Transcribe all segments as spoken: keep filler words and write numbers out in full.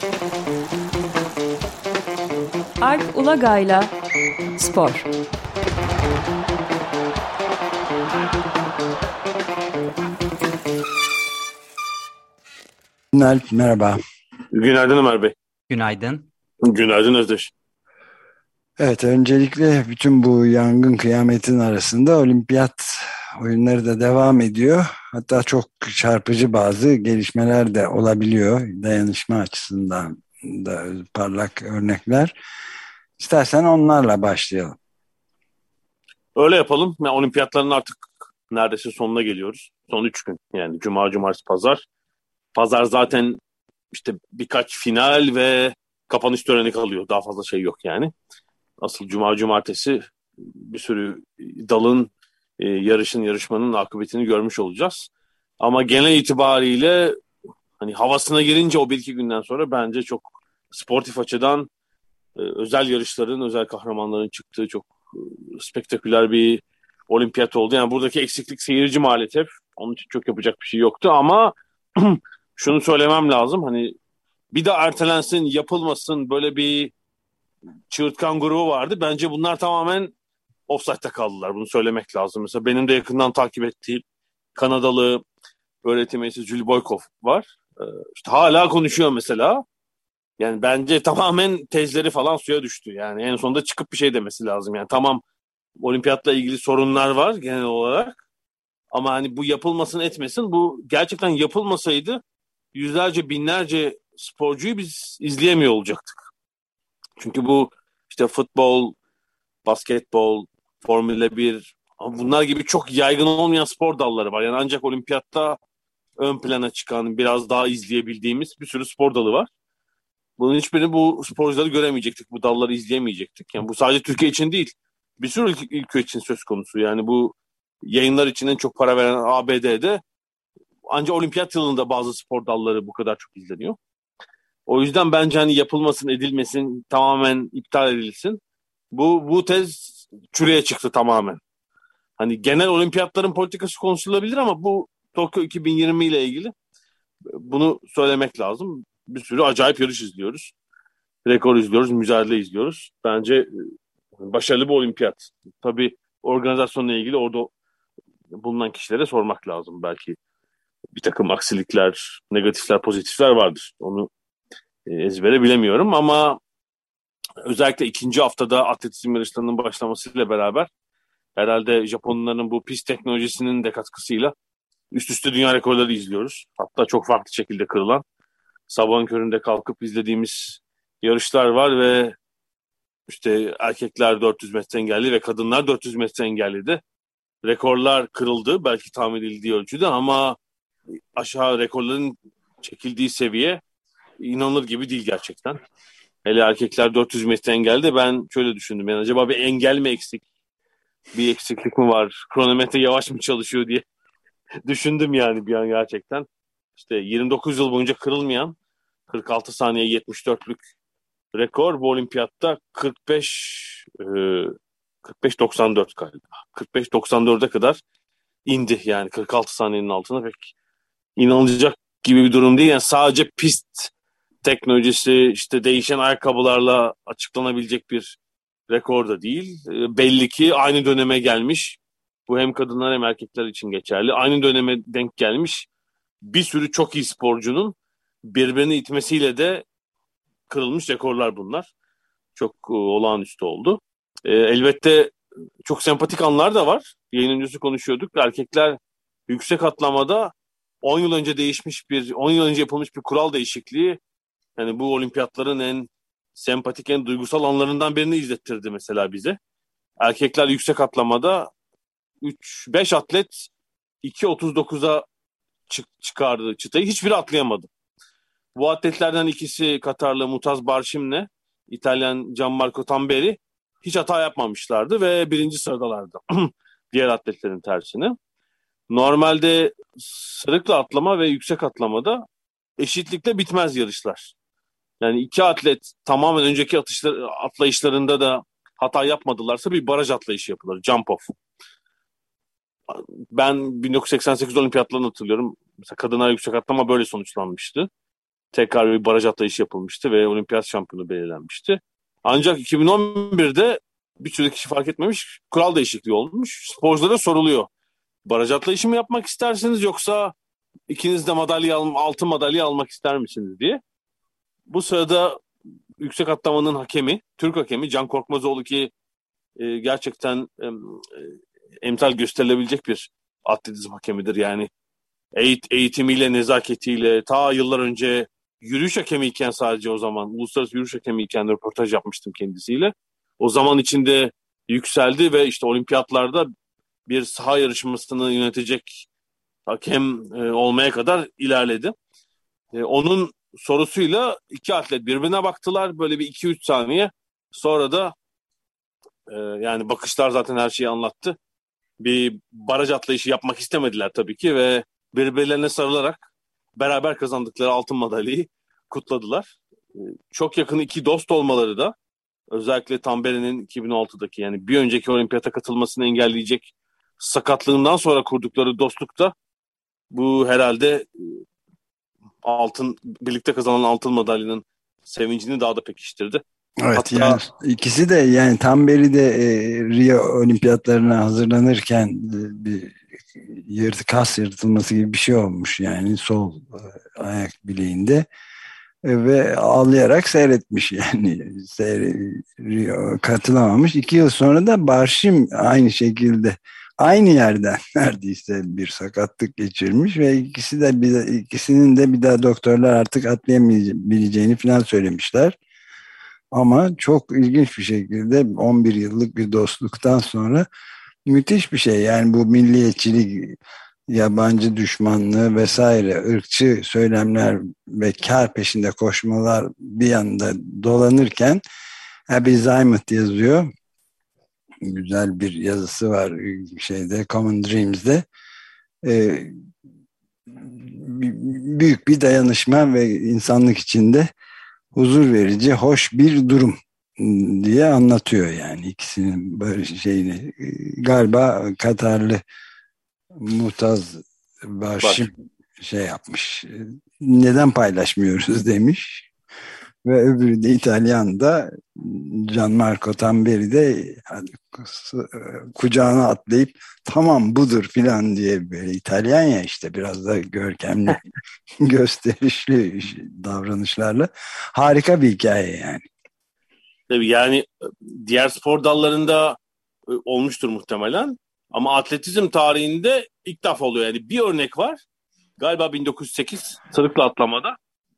Alp Ulagay'la Spor. Alp, merhaba. Günaydın Ömer Bey. Günaydın. Günaydın Özdeş. Evet, öncelikle bütün bu yangın kıyametin arasında olimpiyat oyunları da devam ediyor. Hatta çok çarpıcı bazı gelişmeler de olabiliyor. Dayanışma açısından da parlak örnekler. İstersen onlarla başlayalım. Öyle yapalım. Yani olimpiyatların artık neredeyse sonuna geliyoruz. Son üç gün. Yani Cuma, Cumartesi, Pazar. Pazar zaten işte birkaç final ve kapanış töreni kalıyor. Daha fazla şey yok yani. Asıl Cuma, Cumartesi bir sürü dalın, e, yarışın, yarışmanın akıbetini görmüş olacağız. Ama genel itibariyle hani havasına girince o bir iki günden sonra bence çok sportif açıdan e, özel yarışların, özel kahramanların çıktığı çok e, spektaküler bir olimpiyat oldu. Yani buradaki eksiklik seyirci maalesef. Onun için çok yapacak bir şey yoktu ama şunu söylemem lazım. Hani bir de ertelensin, yapılmasın böyle bir çığırtkan grubu vardı. Bence bunlar tamamen ofsaytta kaldılar. Bunu söylemek lazım. Mesela benim de yakından takip ettiğim Kanadalı öğretim üyesi Julie Boykoff var. Ee, işte hala konuşuyor mesela. Yani bence tamamen tezleri falan suya düştü. Yani en sonunda çıkıp bir şey demesi lazım. Yani tamam, olimpiyatla ilgili sorunlar var genel olarak. Ama hani bu yapılmasın etmesin. Bu gerçekten yapılmasaydı yüzlerce binlerce sporcuyu biz izleyemiyor olacaktık. Çünkü bu işte futbol, basketbol, Formula bir, bunlar gibi çok yaygın olmayan spor dalları var. Yani ancak olimpiyatta ön plana çıkan, biraz daha izleyebildiğimiz bir sürü spor dalı var. Bunun hiçbirini bu sporcuları göremeyecektik. Bu dalları izleyemeyecektik. Yani bu sadece Türkiye için değil. Bir sürü ülke, ülke için söz konusu. Yani bu yayınlar için en çok para veren A B D'de ancak olimpiyat yılında bazı spor dalları bu kadar çok izleniyor. O yüzden bence hani yapılmasın, edilmesin, tamamen iptal edilsin. Bu bu tez çürüye çıktı tamamen. Hani genel olimpiyatların politikası konuşulabilir ama bu Tokyo iki bin yirmi ile ilgili bunu söylemek lazım. Bir sürü acayip yarış izliyoruz. Rekor izliyoruz, mücadele izliyoruz. Bence e, başarılı bir olimpiyat. Tabii organizasyonla ilgili orada bulunan kişilere sormak lazım. Belki bir takım aksilikler, negatifler, pozitifler vardır. Onu e, ezbere bilemiyorum ama özellikle ikinci haftada atletizm yarışlarının başlamasıyla beraber herhalde Japonların bu pist teknolojisinin de katkısıyla üst üste dünya rekorları izliyoruz. Hatta çok farklı şekilde kırılan. Sabahın köründe kalkıp izlediğimiz yarışlar var ve işte erkekler dört yüz metre engelli ve kadınlar dört yüz metre engelli de rekorlar kırıldı. Belki tahmin edildiği ölçüde ama aşağı rekorların çekildiği seviye inanılır gibi değil gerçekten. Hele erkekler dört yüz metre engelde ben şöyle düşündüm. Yani acaba bir engel mi eksik? Bir eksiklik mi var? Kronometre yavaş mı çalışıyor diye düşündüm yani bir an gerçekten. İşte yirmi dokuz yıl boyunca kırılmayan kırk altı saniye yetmiş dörtlük rekor bu olimpiyatta kırk beş e, kırk beş doksan dört galiba. kırk beş doksan dörde kadar indi yani kırk altı saniyenin altına pek inanılacak gibi bir durum değil. Yani sadece pist teknolojisi işte değişen ayakkabılarla açıklanabilecek bir rekor da değil. E, belli ki aynı döneme gelmiş. Bu hem kadınlar hem erkekler için geçerli. Aynı döneme denk gelmiş bir sürü çok iyi sporcunun birbirini itmesiyle de kırılmış rekorlar bunlar. Çok e, olağanüstü oldu. E, elbette çok sempatik anlar da var. Yayın öncesi konuşuyorduk. Erkekler yüksek atlamada on yıl önce değişmiş bir, on yıl önce yapılmış bir kural değişikliği. Yani bu olimpiyatların en sempatik, en duygusal anlarından birini izlettirdi mesela bize. Erkekler yüksek atlamada üç beş atlet iki otuz dokuza çık- çıkardı çıtayı. Hiçbiri atlayamadı. Bu atletlerden ikisi Katarlı Mutaz Barşim'le İtalyan Gianmarco Tamberi hiç hata yapmamışlardı ve birinci sıradalardı. Diğer atletlerin tersine. Normalde sırıkla atlama ve yüksek atlamada eşitlikle bitmez yarışlar. Yani iki atlet tamamen önceki atışlar, atlayışlarında da hata yapmadılarsa bir baraj atlayışı yapılır. Jump off. Ben bin dokuz yüz seksen sekiz olimpiyatlarını hatırlıyorum. Mesela kadınlar yüksek atlama böyle sonuçlanmıştı. tekrar bir baraj atlayışı yapılmıştı ve olimpiyat şampiyonu belirlenmişti. Ancak iki bin on birde bir sürü kişi fark etmemiş, kural değişikliği olmuş. Sporculara soruluyor. Baraj atlayışı mı yapmak istersiniz yoksa ikiniz de madalya altın madalya almak ister misiniz diye. Bu sırada yüksek atlamanın hakemi, Türk hakemi Can Korkmazoğlu ki e, gerçekten e, emsal gösterilebilecek bir atletizm hakemidir. Yani eğit, eğitimiyle, nezaketiyle ta yıllar önce yürüyüş hakemiyken sadece o zaman uluslararası yürüyüş hakemiyken röportaj yapmıştım kendisiyle. O zaman içinde yükseldi ve işte olimpiyatlarda bir saha yarışmasını yönetecek hakem e, olmaya kadar ilerledi. E, onun sorusuyla iki atlet birbirine baktılar böyle bir iki üç saniye. Sonra da e, yani bakışlar zaten her şeyi anlattı. Bir baraj atlayışı yapmak istemediler tabii ki ve birbirlerine sarılarak beraber kazandıkları altın madalyayı kutladılar. E, çok yakın iki dost olmaları da özellikle Tamberi'nin iki bin altıdaki yani bir önceki olimpiyata katılmasını engelleyecek sakatlığından sonra kurdukları dostlukta bu herhalde altın birlikte kazanan altın madalyanın sevincini daha da pekiştirdi. Evet, Hatta yani ikisi de yani tam beri de e, Rio olimpiyatlarına hazırlanırken e, bir yırtı kas yırtılması gibi bir şey olmuş yani sol e, ayak bileğinde. E, ve ağlayarak seyretmiş yani seyre, Rio katılamamış. İki yıl sonra da Barşim aynı şekilde aynı yerden neredeyse bir sakatlık geçirmiş ve ikisi de bir, ikisinin de bir daha doktorlar artık atlayabileceğini falan söylemişler. Ama çok ilginç bir şekilde on bir yıllık bir dostluktan sonra müthiş bir şey. Yani bu milliyetçilik, yabancı düşmanlığı vesaire, ırkçı söylemler ve kar peşinde koşmalar bir yanda dolanırken Abby Zymet yazıyor. Güzel bir yazısı var şeyde Common Dreams'de. Ee, büyük bir dayanışma ve insanlık içinde huzur verici, hoş bir durum diye anlatıyor yani ikisinin böyle şeyini. Galiba Katarlı Mutaz Başim Baş. şey yapmış. Neden paylaşmıyoruz demiş. Ve öbürü de İtalyan da Gianmarco Tamberi de kucağına atlayıp tamam budur filan diye böyle İtalyan ya işte biraz da görkemli gösterişli davranışlarla harika bir hikaye yani. Tabii yani diğer spor dallarında olmuştur muhtemelen. Ama atletizm tarihinde ilk defa oluyor. Yani bir örnek var. Galiba bin dokuz yüz sekiz sırıkla atlamada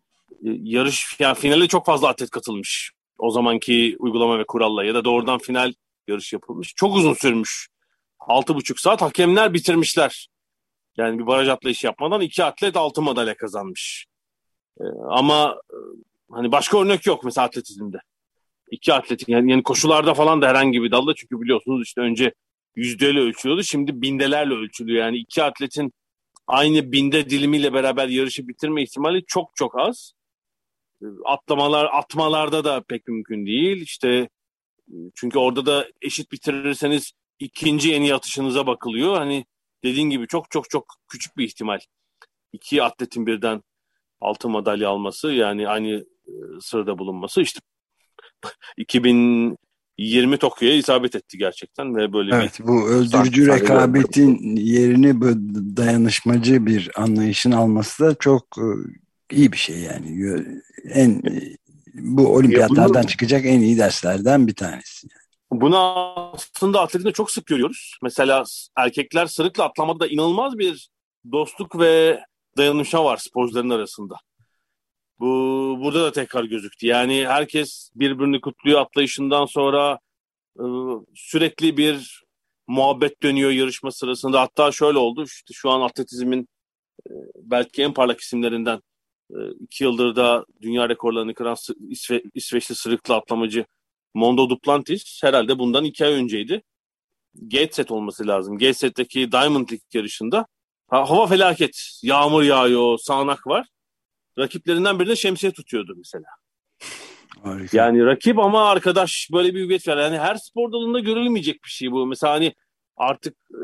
yarış yani finale çok fazla atlet katılmış. O zamanki uygulama ve kuralla ya da doğrudan final yarış yapılmış. Çok uzun sürmüş. Altı buçuk saat hakemler bitirmişler. Yani bir baraj atlayışı yapmadan iki atlet altın madalya kazanmış. Ee, ama hani başka örnek yok mesela atletizmde. İki atletin yani, yani koşularda falan da herhangi bir dalda çünkü biliyorsunuz işte önce yüzdeyle ölçülüyordu. Şimdi bindelerle ölçülüyor. Yani iki atletin aynı binde dilimiyle beraber yarışı bitirme ihtimali çok çok az. Atlamalar, atmalarda da pek mümkün değil. İşte çünkü orada da eşit bitirirseniz ikinci en iyi atışınıza bakılıyor. Hani dediğin gibi çok çok çok küçük bir ihtimal. İki atletin birden altın madalya alması yani aynı sırada bulunması işte iki bin yirmi Tokyo'ya isabet etti gerçekten ve böyle Evet, bir bu sahne, öldürücü sahne görmedim. rekabetin yerini bu dayanışmacı bir anlayışın alması da çok e, iyi bir şey yani. En bu Ya bunu, olimpiyatlardan çıkacak en iyi derslerden bir tanesi. bunu aslında atletinde çok sık görüyoruz. Mesela erkekler sırıkla atlamada inanılmaz bir dostluk ve dayanışma var sporcuların arasında. Bu burada da tekrar gözüktü. Yani herkes birbirini kutluyor atlayışından sonra e, sürekli bir muhabbet dönüyor yarışma sırasında. Hatta şöyle oldu. İşte şu an atletizmin e, belki en parlak isimlerinden e, iki yıldır da dünya rekorlarını kıran İsve, İsveçli sırıkla atlamacı Mondo Duplantis herhalde bundan iki ay önceydi. Gateshead olması lazım. Gateshead'deki Diamond League yarışında ha, hava felaket. Yağmur yağıyor, sağanak var. Rakiplerinden birine şemsiye tutuyordu mesela. Harika. Yani rakip ama arkadaş böyle bir ücret var. Yani her spor dalında görülmeyecek bir şey bu. Mesela hani artık e,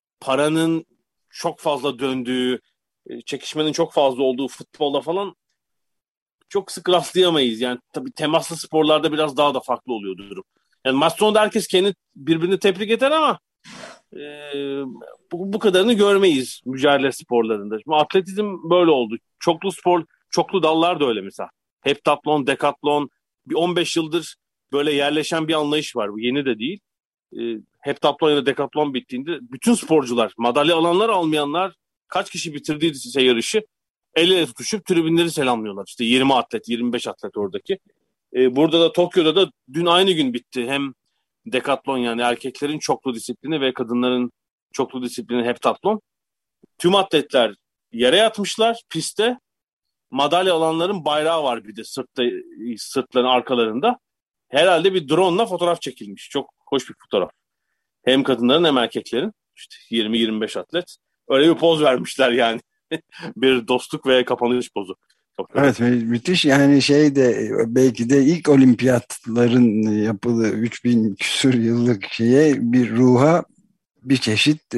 paranın çok fazla döndüğü, e, çekişmenin çok fazla olduğu futbolda falan çok sık rastlayamayız. Yani tabii temaslı sporlarda biraz daha da farklı oluyor durum. Yani maç sonunda herkes kendi birbirini tebrik eder ama e, bu, bu kadarını görmeyiz mücadele sporlarında. Şimdi atletizm böyle oldu. Çoklu spor, çoklu dallar da öyle mesela. Heptatlon, dekatlon, bir on beş yıldır böyle yerleşen bir anlayış var. Bu yeni de değil. E, heptatlon ya da dekatlon bittiğinde bütün sporcular, madalya alanlar almayanlar, kaç kişi bitirdiyse yarışı el ele tutuşup tribünleri selamlıyorlar. İşte yirmi atlet, yirmi beş atlet oradaki. E, burada da Tokyo'da da dün aynı gün bitti. Hem dekatlon yani erkeklerin çoklu disiplini ve kadınların çoklu disiplini heptatlon. Tüm atletler yere yatmışlar pistte. Madalya alanların bayrağı var bir de sırtta, sırtların arkalarında. Herhalde bir drone'la fotoğraf çekilmiş. Çok hoş bir fotoğraf. Hem kadınların hem erkeklerin. İşte yirmi yirmi beş atlet. Öyle bir poz vermişler yani. Bir dostluk ve kapanış pozu. Çok evet, müthiş. Yani şey de belki de ilk olimpiyatların yapıldığı üç bin küsur yıllık şeye, bir ruha bir çeşit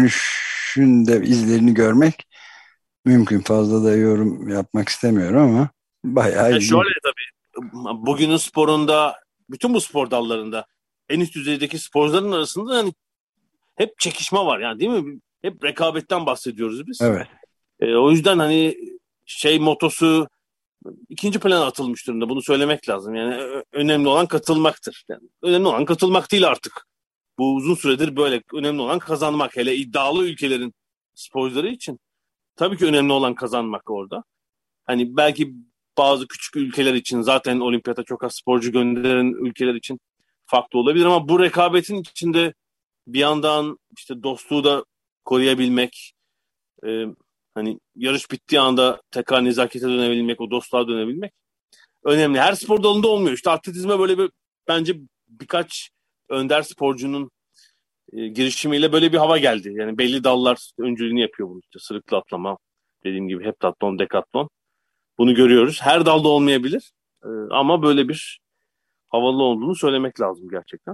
dönüşün de izlerini görmek mümkün. Fazla da yorum yapmak istemiyorum ama bayağı yani ilginç. şöyle tabii bugünün sporunda, bütün bu spor dallarında en üst düzeydeki sporcuların arasında hani hep çekişme var yani, değil mi? Hep rekabetten bahsediyoruz biz. Evet. E, o yüzden hani şey motosu ikinci plana atılmış durumda. Bunu söylemek lazım. Yani önemli olan katılmaktır. Yani önemli olan katılmak değil artık. Bu uzun süredir böyle. Önemli olan kazanmak. Hele iddialı ülkelerin sporcuları için tabii ki önemli olan kazanmak orada. Hani belki bazı küçük ülkeler için, zaten olimpiyata çok az sporcu gönderen ülkeler için farklı olabilir ama bu rekabetin içinde bir yandan işte dostluğu da koruyabilmek, e, hani yarış bittiği anda tekrar nezakete dönebilmek, o dostluğa dönebilmek önemli. Her spor dalında olmuyor. İşte atletizme böyle bir, bence birkaç önder sporcunun e, girişimiyle böyle bir hava geldi. Yani belli dallar öncülüğünü yapıyor bunu. İşte sırıklı atlama, dediğim gibi heptatlon, dekatlon. Bunu görüyoruz. Her dalda olmayabilir. E, ama böyle bir havalı olduğunu söylemek lazım gerçekten.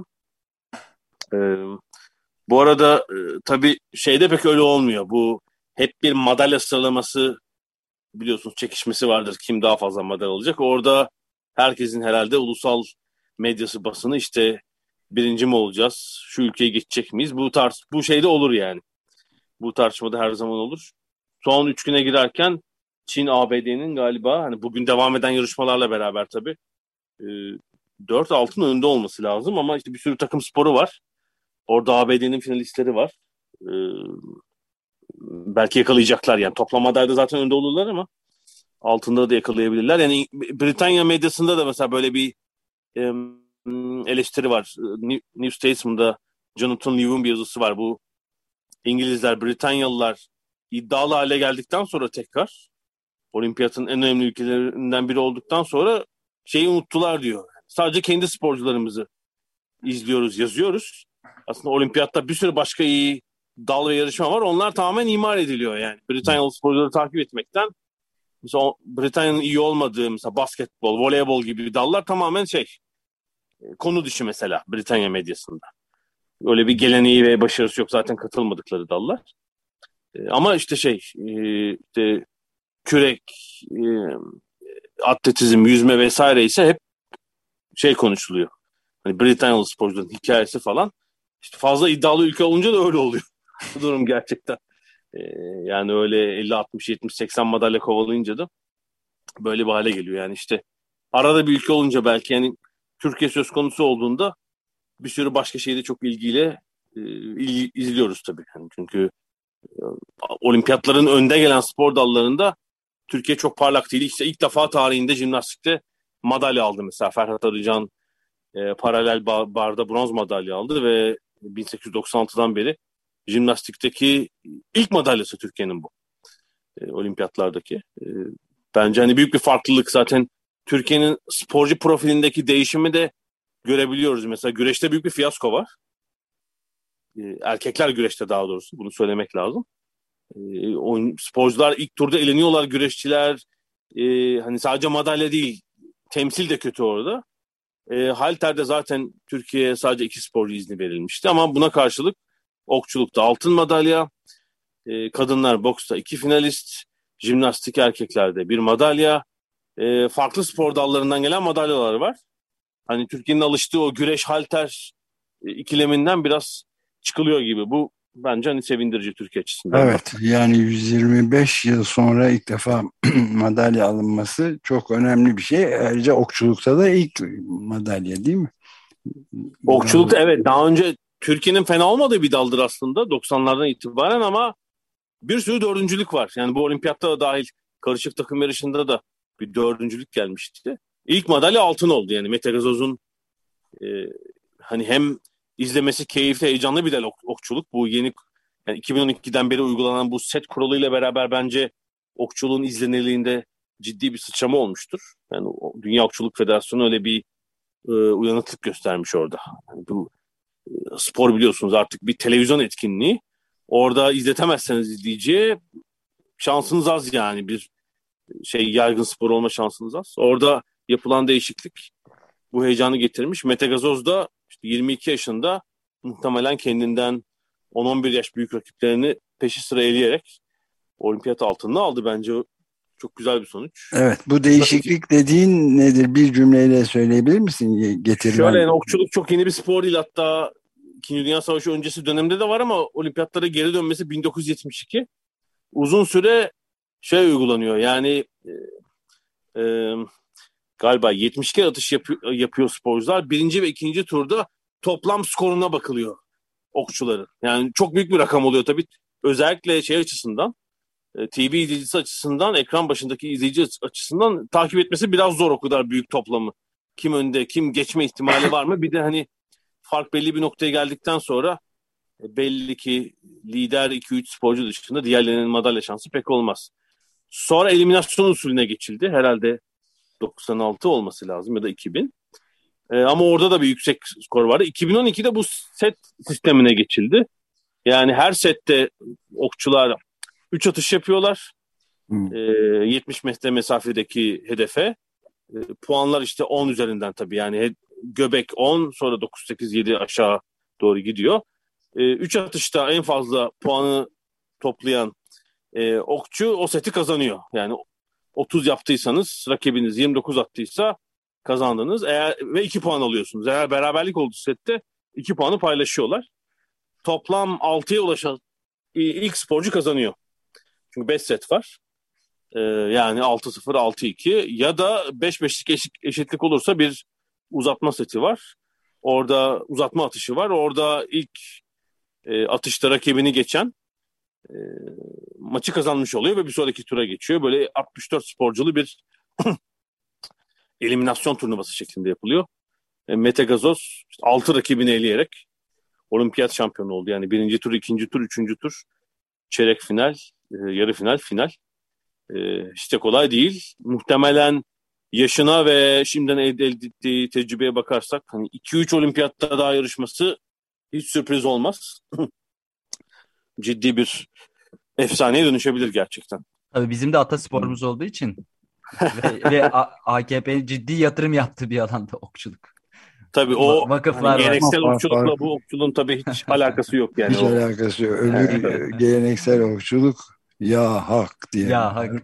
E, bu arada e, tabii şeyde pek öyle olmuyor. Bu hep bir madalya sıralaması, biliyorsunuz, çekişmesi vardır. Kim daha fazla madalya alacak? Orada herkesin herhalde ulusal medyası, basını işte birinci mi olacağız? Şu ülkeyi geçecek miyiz? Bu tarz, bu şeyde olur yani. Bu tartışmada her zaman olur. Son üç güne girerken Çin, A B D'nin galiba hani bugün devam eden yarışmalarla beraber tabii e, dört altın önde olması lazım ama işte bir sürü takım sporu var. Orada A B D'nin finalistleri var. E, belki yakalayacaklar yani. Toplam madalyada zaten önde olurlar ama altında da yakalayabilirler. Yani Britanya medyasında da mesela böyle bir e, eleştiri var. New, New Statesman'da Jonathan Liew'un bir yazısı var. Bu İngilizler, Britanyalılar iddialı hale geldikten sonra tekrar olimpiyatın en önemli ülkelerinden biri olduktan sonra şeyi unuttular diyor. Sadece kendi sporcularımızı izliyoruz, yazıyoruz. Aslında olimpiyatta bir sürü başka iyi dal ve yarışma var. Onlar tamamen imar ediliyor yani. Britanyalı sporcuları takip etmekten, mesela Britanya'nın iyi olmadığı mesela basketbol, voleybol gibi dallar tamamen şey, konu dışı mesela Britanya medyasında. Öyle bir geleneği ve başarısı yok zaten, katılmadıkları dallar. Ama işte şey, işte kürek, atletizm, yüzme vesaire ise hep şey konuşuluyor. Hani Britanyalı sporcuların hikayesi falan. İşte fazla iddialı ülke olunca da öyle oluyor. Bu durum gerçekten. Yani öyle elli altmış yetmiş seksen madalya kovalayınca da böyle bir hale geliyor. Yani işte arada bir ülke olunca belki, yani Türkiye söz konusu olduğunda bir sürü başka şeyi de çok ilgiyle e, il, izliyoruz tabii. Yani çünkü e, olimpiyatların önde gelen spor dallarında Türkiye çok parlak değil. İşte ilk defa tarihinde jimnastikte madalya aldı mesela. Ferhat Arıcan e, paralel barda bronz madalya aldı ve bin sekiz yüz doksan altıdan beri jimnastikteki ilk madalyası Türkiye'nin bu. E, olimpiyatlardaki. E, bence hani büyük bir farklılık. Zaten Türkiye'nin sporcu profilindeki değişimi de görebiliyoruz. Mesela güreşte büyük bir fiyasko var. E, erkekler güreşte, daha doğrusu. Bunu söylemek lazım. E, oyun, sporcular ilk turda eleniyorlar, güreşçiler. E, hani sadece madalya değil, temsil de kötü orada. E, halterde zaten Türkiye'ye sadece iki sporcu izni verilmişti ama buna karşılık okçulukta altın madalya, e, kadınlar boksta iki finalist, jimnastik erkeklerde bir madalya, e, farklı spor dallarından gelen madalyalar var. Hani Türkiye'nin alıştığı o güreş halter e, ikileminden biraz çıkılıyor gibi. Bu bence hani sevindirici Türkiye açısından da. Evet, yani yüz yirmi beş yıl sonra ilk defa madalya alınması çok önemli bir şey. Ayrıca okçulukta da ilk madalya değil mi? Okçulukta evet, daha önce Türkiye'nin fena olmadığı bir daldır aslında doksanlardan itibaren, ama bir sürü dördüncülük var. Yani bu olimpiyatta da dahil karışık takım yarışında da bir dördüncülük gelmişti. İlk madalya altın oldu yani. Mete Gazoz'un e, hani hem izlemesi keyifli, heyecanlı bir dal ok- okçuluk. Bu yeni yani iki bin on ikiden beri uygulanan bu set kuralıyla beraber bence okçuluğun izlenirliğinde ciddi bir sıçrama olmuştur. Yani o, Dünya Okçuluk Federasyonu öyle bir e, uyanıklık göstermiş orada. Yani bu e, spor biliyorsunuz artık bir televizyon etkinliği. Orada izletemezseniz izleyiciye şansınız az, yani bir şey yaygın spor olma şansınız az. Orada yapılan değişiklik bu heyecanı getirmiş. Mete Gazoz da işte yirmi iki yaşında muhtemelen kendinden on on bir yaş büyük rakiplerini peşi sıra eleyerek olimpiyat altınını aldı. Bence çok güzel bir sonuç. Evet, bu değişiklik dediğin nedir? Bir cümleyle söyleyebilir misin? Getirilen. Şöyle, yani okçuluk çok yeni bir spor değil. Hatta İkinci Dünya Savaşı öncesi dönemde de var ama olimpiyatlara geri dönmesi bin dokuz yüz yetmiş iki. Uzun süre şey uygulanıyor. Yani e, e, galiba yetmiş kere atış yapıyor, yapıyor sporcular. Birinci ve ikinci turda toplam skoruna bakılıyor okçuların. Yani çok büyük bir rakam oluyor tabii. Özellikle şey açısından, T V izleyicisi açısından, ekran başındaki izleyici açısından takip etmesi biraz zor o kadar büyük toplamı. Kim önde, kim geçme ihtimali var mı? Bir de hani fark belli bir noktaya geldikten sonra belli ki lider iki üç sporcu dışında diğerlerinin madalya şansı pek olmaz. Sonra eliminasyon usulüne geçildi. Herhalde doksan altı olması lazım ya da iki bin. Ee, ama orada da bir yüksek skor vardı. iki bin on ikide bu set sistemine geçildi. Yani her sette okçular üç atış yapıyorlar. Hmm. Ee, yetmiş metre mesafedeki hedefe. Ee, puanlar işte on üzerinden tabii. Yani göbek on, sonra dokuz sekiz yedi aşağı doğru gidiyor. üç atışta en fazla puanı toplayan e, okçu o seti kazanıyor. Yani otuz yaptıysanız, rakibiniz yirmi dokuz attıysa kazandınız. Eğer ve iki puan alıyorsunuz. Eğer beraberlik olduğu sette iki puanı paylaşıyorlar. Toplam altıya ulaşan ilk sporcu kazanıyor. Çünkü beş set var. Ee, yani altı sıfır, altı iki ya da beş beşlik eşit, eşitlik olursa bir uzatma seti var. Orada uzatma atışı var. Orada ilk e, atışta rakibini geçen e, maçı kazanmış oluyor ve bir sonraki tura geçiyor. Böyle altmış dört sporculu bir eliminasyon turnuvası şeklinde yapılıyor. E, Mete Gazoz işte altı rakibini eleyerek olimpiyat şampiyonu oldu. Yani birinci tur, ikinci tur, üçüncü tur, çeyrek final, e, yarı final, final. E, işte kolay değil. Muhtemelen yaşına ve şimdiden elde ettiği tecrübeye bakarsak hani iki üç olimpiyatta daha yarışması hiç sürpriz olmaz. Ciddi bir efsaneye dönüşebilir gerçekten. Tabii bizim de atasporumuz olduğu için ve, ve A K P'nin ciddi yatırım yaptığı bir alanda okçuluk. Tabii Va- o vakıflar hani var. geleneksel Ama okçulukla fark- bu okçuluğun tabii hiç alakası yok yani. Hiç O. alakası yok. Öbür geleneksel okçuluk ya hak diye. Ya hak.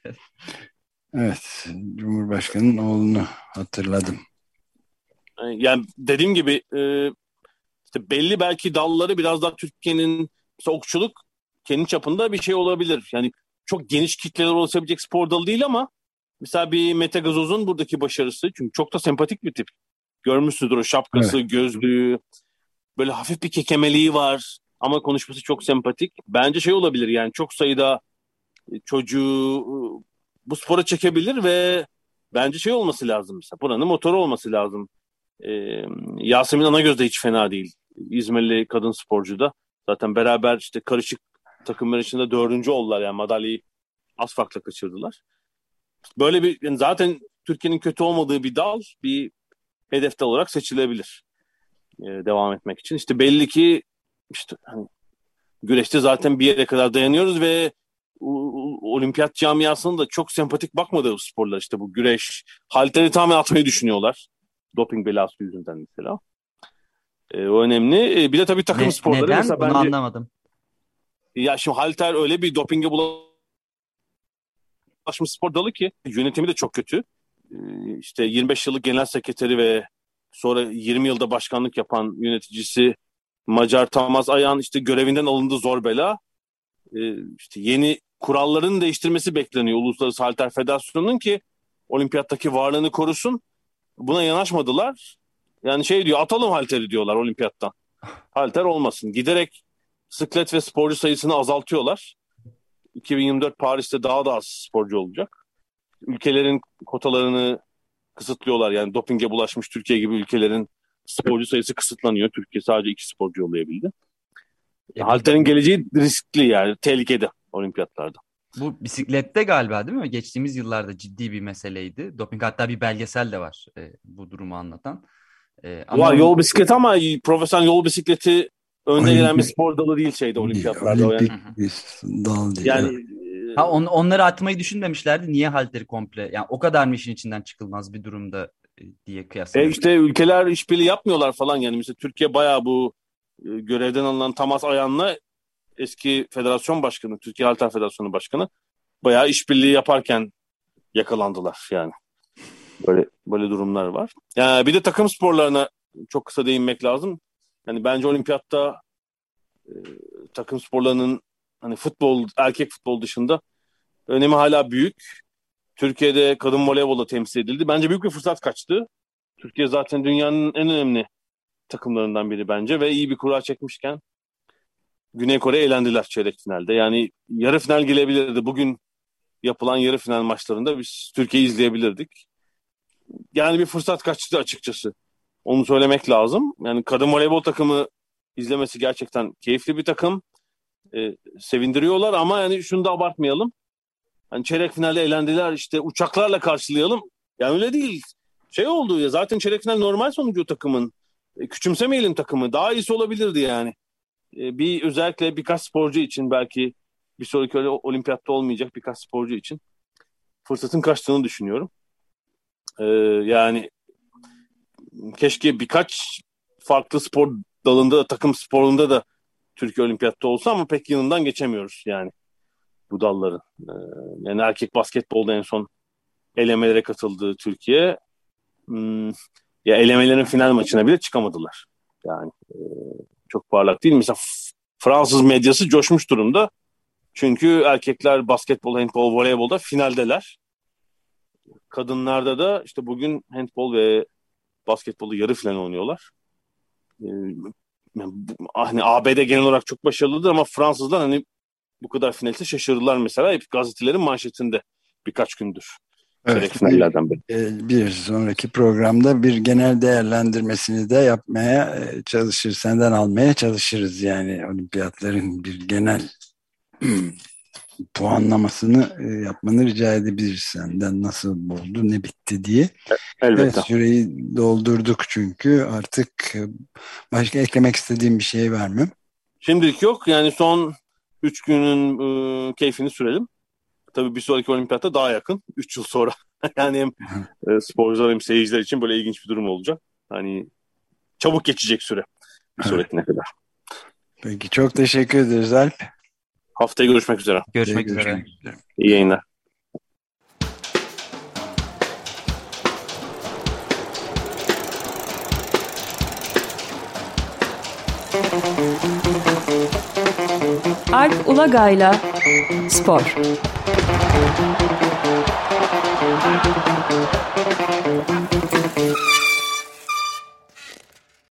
Evet, Cumhurbaşkanı'nın oğlunu hatırladım. Yani dediğim gibi e, işte belli belki dalları biraz daha Türkiye'nin mesela okçuluk kendi çapında bir şey olabilir. Yani çok geniş kitleler olabilecek spor dalı değil ama mesela bir Mete Gazoz'un buradaki başarısı, çünkü çok da sempatik bir tip. Görmüşsünüzdür o şapkası, Evet. gözlüğü, böyle hafif bir kekemeliği var ama konuşması çok sempatik. Bence şey olabilir, yani çok sayıda çocuğu bu spora çekebilir ve bence şey olması lazım mesela. Buranın motoru olması lazım. Ee, Yasemin Anagöz de hiç fena değil. İzmirli kadın sporcu da. Zaten beraber işte karışık takımlar içinde dördüncü oldular, yani madalyayı az farkla kaçırdılar. Böyle bir yani zaten Türkiye'nin kötü olmadığı bir dal bir hedef dal olarak seçilebilir. Ee, devam etmek için. İşte belli ki işte hani güreşte zaten bir yere kadar dayanıyoruz ve olimpiyat camiasının da çok sempatik bakmadığı bu sporlar, işte bu güreş, halteri tamamen atmayı düşünüyorlar. Doping belası yüzünden mesela. E, o önemli. E, bir de tabii takım Ne, sporları neden? mesela Bunu bence anlamadım. ya şimdi halter öyle bir dopinge bulan kutuplaşmış spor dalı ki yönetimi de çok kötü. İşte yirmi beş yıllık genel sekreteri ve sonra yirmi yılda başkanlık yapan yöneticisi Macar Tamás Ayan işte görevinden alındı zor bela. İşte yeni kuralların değiştirmesi bekleniyor Uluslararası Halter Federasyonu'nun ki olimpiyattaki varlığını korusun. Buna yanaşmadılar. Yani şey diyor, atalım halteri diyorlar olimpiyattan. Halter olmasın. Giderek siklet ve sporcu sayısını azaltıyorlar. iki bin yirmi dört Paris'te daha da az sporcu olacak. Ülkelerin kotalarını kısıtlıyorlar. Yani dopinge bulaşmış Türkiye gibi ülkelerin sporcu sayısı kısıtlanıyor. Türkiye sadece iki sporcu yollayabildi. E, Halterin geleceği riskli, yani tehlikede olimpiyatlarda. Bu bisiklette galiba değil mi? Geçtiğimiz yıllarda ciddi bir meseleydi. Doping, hatta bir belgesel de var e, bu durumu anlatan. E, ama var yol bisikleti ama profesyonel yol bisikleti önde Olimpik, gelen bir spor dalı değil şeyde olimpiyatlarda. Olimpik yani. bir dal değil. Yani ha, on, onları atmayı düşünmemişlerdi. Niye halteri komple? Yani o kadar mı işin içinden çıkılmaz bir durumda e, diye kıyaslamak. E işte ülkeler işbirliği yapmıyorlar falan yani. Mesela Türkiye bayağı bu e, görevden alınan Tamás Ayan'la eski federasyon başkanı, Türkiye Halter Federasyonu başkanı bayağı işbirliği yaparken yakalandılar yani. Böyle böyle durumlar var. Yani bir de takım sporlarına çok kısa değinmek lazım. Yani bence olimpiyatta e, takım sporlarının hani futbol, erkek futbol dışında önemi hala büyük. Türkiye'de kadın voleybolla temsil edildi. Bence büyük bir fırsat kaçtı. Türkiye zaten dünyanın en önemli takımlarından biri bence ve iyi bir kura çekmişken Güney Kore'ye elendiler çeyrek finalde. Yani yarı final gelebilirdi. Bugün yapılan yarı final maçlarında biz Türkiye'yi izleyebilirdik. Yani bir fırsat kaçtı açıkçası. Onu söylemek lazım. Yani kadın voleybol takımı izlemesi gerçekten keyifli bir takım. Ee, sevindiriyorlar ama yani şunu da abartmayalım. Hani çeyrek finalde elendiler, işte uçaklarla karşılayalım. Yani öyle değil. Şey oldu ya, zaten çeyrek final normal sonucu takımın. E, küçümsemeyelim takımı. Daha iyisi olabilirdi yani. E, bir özellikle birkaç sporcu için, belki bir sonraki öyle olimpiyatta olmayacak birkaç sporcu için fırsatın kaçtığını düşünüyorum. E, yani keşke birkaç farklı spor dalında da, takım sporunda da Türkiye olimpiyatta olsa ama pek yanından geçemiyoruz yani bu dalların. E, yani erkek basketbolda en son elemelere katıldığı Türkiye hmm, ya elemelerin final maçına bile çıkamadılar. Yani e, çok parlak değil. Mesela Fransız medyası coşmuş durumda. Çünkü erkekler basketbol, handbol, voleybolda finaldeler. Kadınlarda da işte bugün handbol ve basketbolu yarı final oynuyorlar. Ee, hani A B D genel olarak çok başarılıdır ama Fransızlar hani bu kadar finaliste şaşırdılar mesela. Hep gazetelerin manşetinde birkaç gündür. Evet, finallerden biri. Bir, bir sonraki programda bir genel değerlendirmesini de yapmaya çalışır, senden almaya çalışırız yani olimpiyatların bir genel puanlamasını yapmanı rica edebiliriz senden, nasıl oldu, ne bitti diye. Elbette. Evet, süreyi doldurduk çünkü artık. Başka eklemek istediğim bir şey var mı? Şimdilik yok. Yani son üç günün e, keyfini sürelim. Tabii bir sonraki olimpiyatta daha yakın. Üç yıl sonra. Yani hem e, sporcular hem seyirciler için böyle ilginç bir durum olacak. Hani çabuk geçecek süre bir sonrakine evet. kadar. Peki, çok teşekkür ederiz Alp. Haftaya görüşmek üzere. Görüşmek, görüşmek üzere. üzere. İyi yayınlar. Alp Ulagay'la Spor.